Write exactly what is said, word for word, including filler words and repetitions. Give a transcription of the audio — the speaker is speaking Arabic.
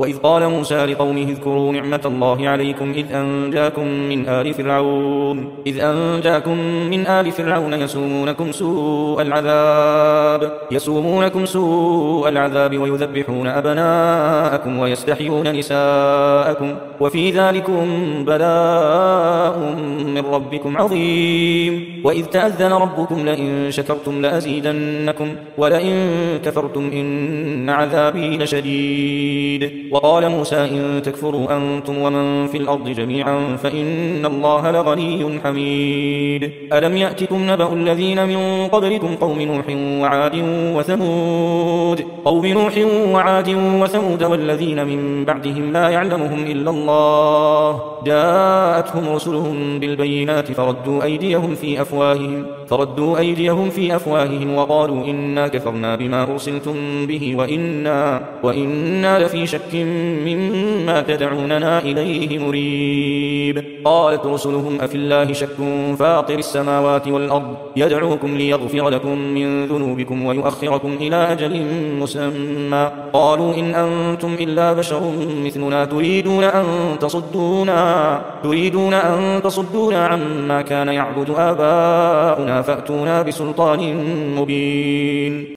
وإذ قال موسى لقومه اذكروا نعمة الله عليكم إذ أنجاكم من آل فرعون إذ أنجاكم من آل فرعون يسومونكم سوء العذاب يسومونكم سوء العذاب ويذبحون أبناءكم ويستحيون نساءكم وفي ذلكم بلاء من ربكم عظيم. وإذ تأذن ربكم لئن شكرتم لأزيدنكم ولئن كفرتم إن عذابي لشديد. وقال موسى إن تكفروا أنتم ومن في الأرض جميعا فإن الله لغني حميد. ألم يأتكم نبأ الذين من قبلكم قوم نوح وعاد وثمود قوم نوح وعاد وثمود والذين من بعدهم لا يعلمهم إلا الله جاءتهم رسلهم بالبينات فردوا أيديهم في أفواههم فردوا أيديهم في أفواههم وقالوا إنا كفرنا بما أرسلتم به وإنا, وإنا لفي شك مما تدعوننا إليه مريب. قالت رسلهم أفي الله شك فاطر السماوات والأرض يدعوكم ليغفر لكم من ذنوبكم ويؤخركم إلى أجل مسمى قالوا إن أنتم إلا بشر مثلنا تريدون أن تصدونا تريدون أن تصدونا عما كان يعبد آباؤنا فأتونا بسلطان مبين.